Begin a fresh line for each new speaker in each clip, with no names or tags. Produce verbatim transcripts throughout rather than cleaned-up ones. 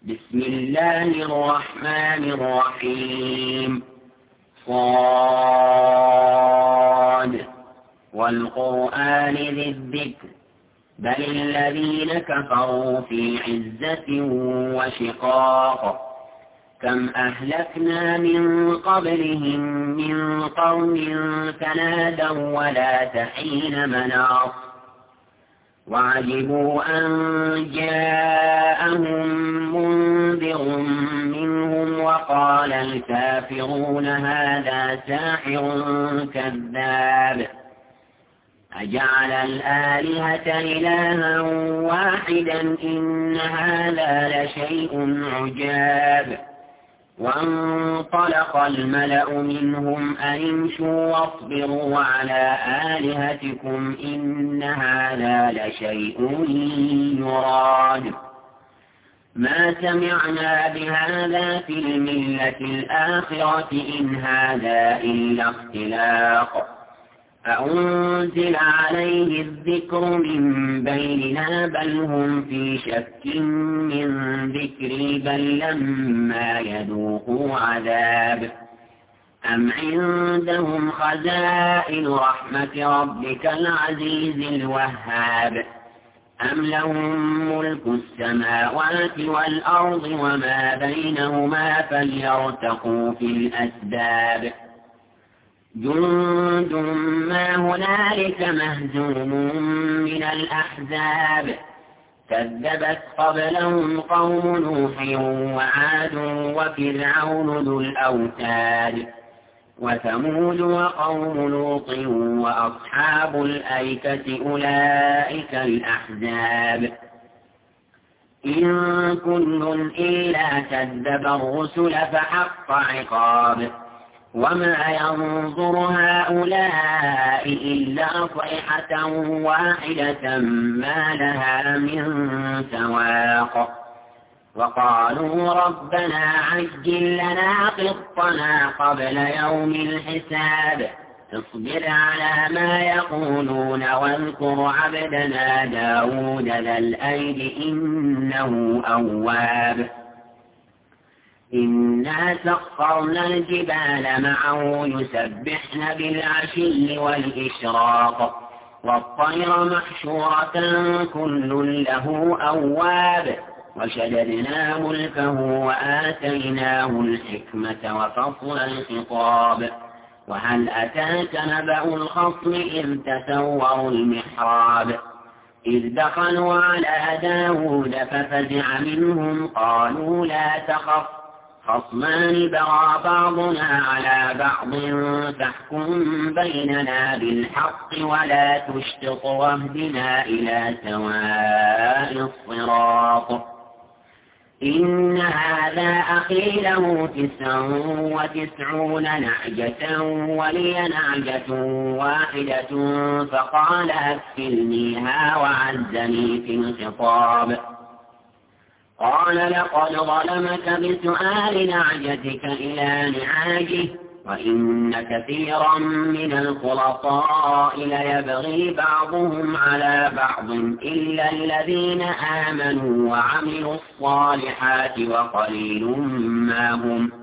بسم الله الرحمن الرحيم. صاد والقرآن ذي الذكر بل الذين كفروا في عزة وشقاق كم أهلكنا من قبلهم من قوم تنادوا ولا تحين مناص وعجبوا أن جاءهم منذر منهم وقال الكافرون هذا ساحر كذاب أجعل الآلهة إلها واحدا إن هذا لشيء عجاب وانطلق الملأ منهم أن امشوا واصبروا على آلهتكم إن هذا لشيء يراد ما سمعنا بهذا في الملة الآخرة إن هذا إلا اختلاق أأنزل عليه الذكر من بيننا بل هم في شك من ذكري بل لما يذوقوا عذاب أم عندهم خزائن رحمة ربك العزيز الوهاب أم لهم ملك السماوات والأرض وما بينهما فليرتقوا في الأسباب جند ما هنالك مهزوم من الأحزاب كذبت قبلهم قوم نوح وعاد وفرعون ذو الأوتاد وثمود وقوم لوط وأصحاب الأيكة أولئك الأحزاب إن كل إلا كذب الرسل فحق عقاب وما ينظر هؤلاء إلا صيحة واحدة ما لها من سواق وقالوا ربنا عجل لنا قطنا قبل يوم الحساب اصبر على ما يقولون واذكر عبدنا داود ذا الأيد إنه أواب إنا سخرنا الجبال معه يسبحن بالعشي والإشراق والطير محشورة كل له أواب وشددنا ملكه وآتيناه الحكمة وفصل الخطاب وهل أتاك نبأ الخصم إذ تسوروا المحراب إذ دخلوا على داود ففزع منهم قالوا لا تخف خصمان بغى بعضنا على بعض فاحكم بيننا بالحق ولا تشطط واهدنا إلى سواء الصراط إن هذا أخي له تسع وتسعون نعجة ولي نعجة واحدة فقال أكفلنيها وعزني في الخطاب قال لقد ظلمك بسؤال نعجتك إلى نعاجه وإن كثيرا من الخلطاء ليبغي بعضهم على بعض إلا الذين آمنوا وعملوا الصالحات وقليل ما هم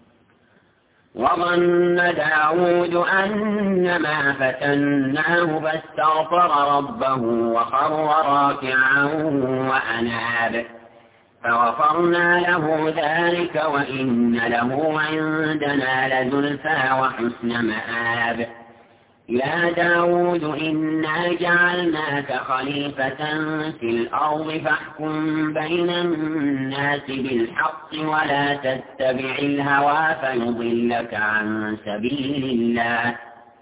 وظن داود أنما فتناه فاستغفر ربه وخر راكعا وأناب فغفرنا له ذلك وإن له عندنا لزلفى وحسن مآب يا داود إنا جعلناك خليفة في الأرض فاحكم بين الناس بالحق ولا تتبع الهوى فيضلك عن سبيل الله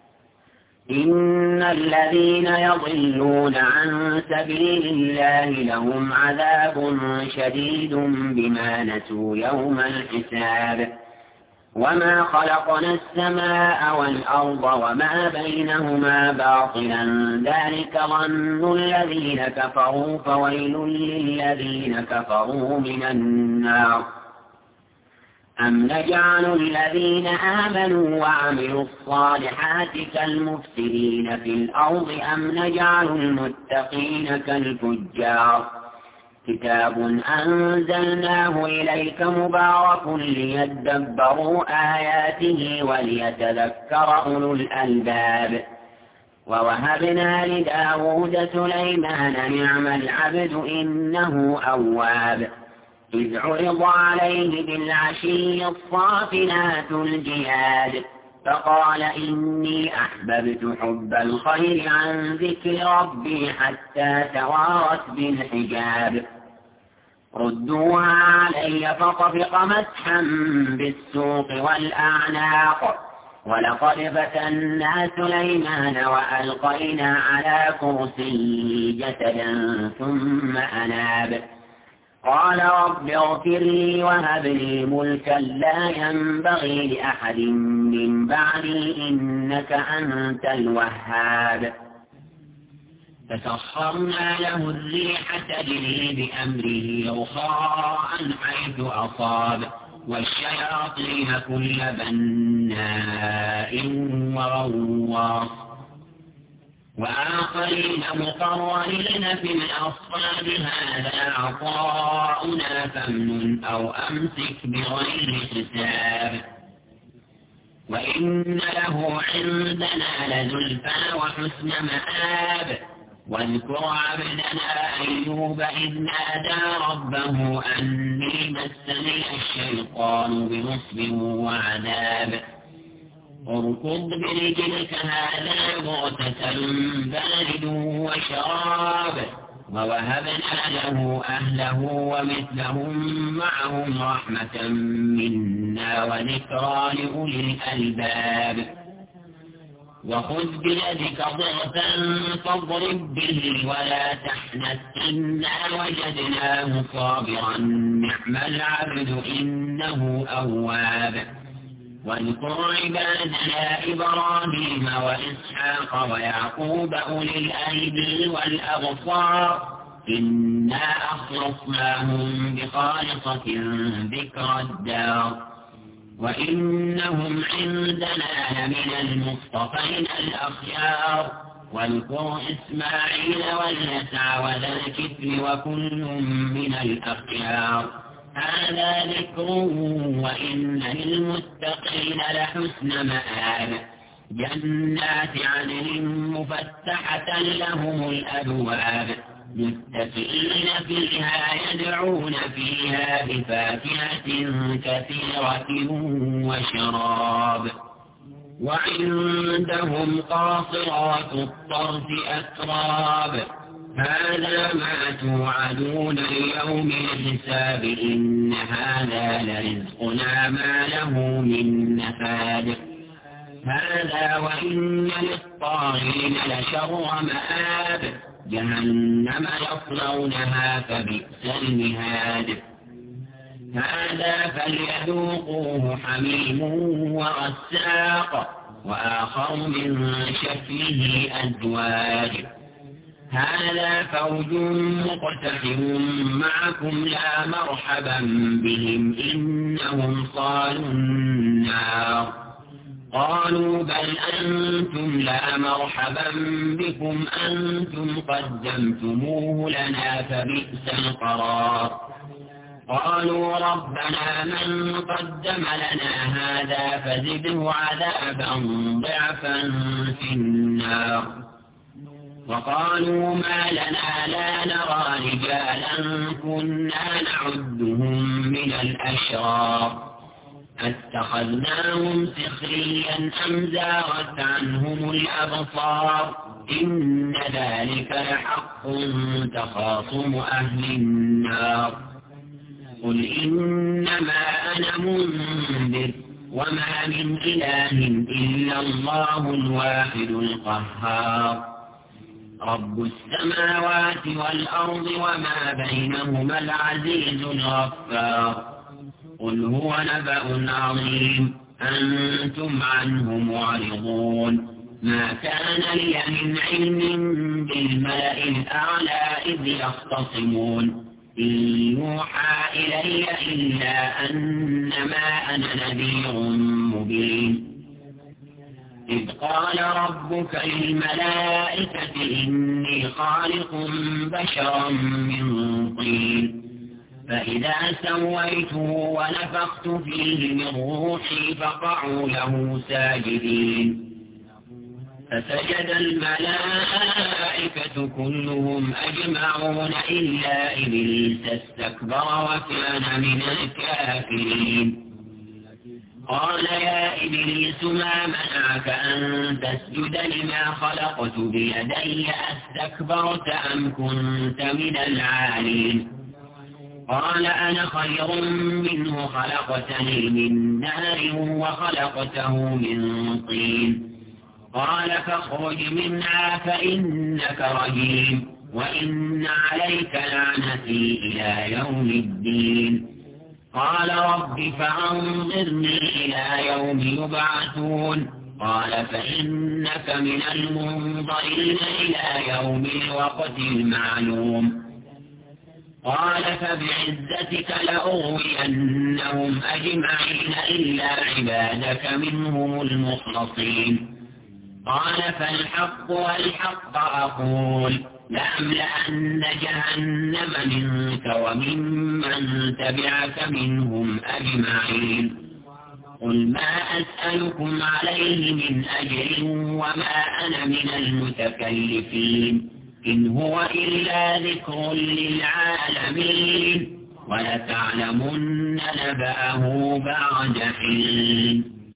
إن الذين يضلون عن سبيل الله لهم عذاب شديد بما نسوا يوم الحساب وما خلقنا السماء والأرض وما بينهما باطلا ذلك ظن الذين كفروا فويل للذين كفروا من النار أم نجعل الذين آمنوا وعملوا الصالحات كالمفسدين في الأرض أم نجعل المتقين كالفجار كتاب أنزلناه إليك مبارك ليدبروا آياته وليتذكر أولو الألباب. ووهبنا لداود سليمان نعم العبد إنه أواب إذ عرض عليه بالعشي الصافنات الجياد فقال إني أحببت حب الخير عن ذكر ربي حتى توارت بالحجاب ردوها علي فطفق مسحا بالسوق والأعناق ولقد فتنا سليمان وألقينا على كرسيه جسدا ثم أناب قال رب اغفر لي وهب لي ملكا لا ينبغي لأحد من بعدي إنك أنت الوهاب فسخرنا له الريح تجري بأمره رخاء حيث أصاب والشياطين كل بناء وغواص وآخرين مقرنين في الأصفاد هذا عطاؤنا فامنن أو أمسك بغير حساب وإن له عندنا لزلفى وحسن مآب واذكر عبدنا أيوب إذ نادى ربه أني مسني الشيطان بنصب وعذاب اركض برجلك هذا مغتسل بارد وشراب ووهبنا له أهله ومثلهم معهم رحمة منا وذكرى لأولي الألباب وخذ بيدك ضغثا فاضرب به ولا تحنث إنا وجدناه صابرا نعم العبد إنه أواب واذكر عبادنا إبراهيم وإسحاق ويعقوب أولي الأيدي والأبصار إنا أخلصناهم بخالصة ذكر الدار وإنهم عندنا لمن المصطفين الأخيار واذكر إسماعيل واليسع وذا الكفل وكل من الأخيار هذا ذكر وإن للمتقين لحسن مآب جنات عدن مفتحة لهم الأبواب متكئين فيها يدعون فيها بفاكهة كثيرة وشراب وعندهم قاصرات الطرف أتراب هذا ما توعدون ليوم الحساب إن هذا لرزقنا ما له من نفاد هذا وإن للطاغين لشر مآب جهنم يصلونها فبئس المهاد هذا فليذوقوه حميم وغساق وآخر من شكله أزواج هذا فوج مقتحم معكم لا مرحبا بهم إنهم صالوا النار قالوا بل أنتم لا مرحبا بكم أنتم قدمتموه لنا فبئس القرار قالوا ربنا من قدم لنا هذا فزده عذابا ضعفا في النار وقالوا ما لنا لا نرى رجالا كنا نعدهم من الأشرار اتخذناهم سخريا أم زاغت عنهم الأبصار إن ذلك لحق تخاصم أهل النار قل إنما أنا منذر وما من إله إلا الله الواحد القهار رب السماوات والأرض وما بينهما العزيز الغفار قل هو نبأ عظيم أنتم عنه معرضون ما كان لي من علم بالملأ الأعلى إذ يختصمون إن يوحى إلي إلا أنما أنا نذير مبين إذ قال ربك للملائكة إني خالق بشرا من طين فإذا سويته ونفخت فيه من روحي فقعوا له ساجدين فسجد الملائكة كلهم أجمعون إلا إبليس استكبر وكان من الكافرين قال يا إبليس ما منعك أن تسجد لما خلقت بيدي أستكبرت أم كنت من العالين قال أنا خير منه خلقتني من نار وخلقته من طين قال فاخرج منها فإنك رجيم وإن عليك لعنتي إلى يوم الدين قال رب فأنظرني إلى يوم يبعثون قال فإنك من المنظرين إلى يوم الوقت المعلوم قال فبعزتك لأغوينهم أجمعين إلا عبادك منهم المخلصين قال فالحق والحق أقول لأملأن جهنم منك وممن تبعك منهم أجمعين قل ما أسألكم عليه من أجر وما أنا من المتكلفين إن هو إلا ذكر للعالمين ولتعلمن نبأه بعد حين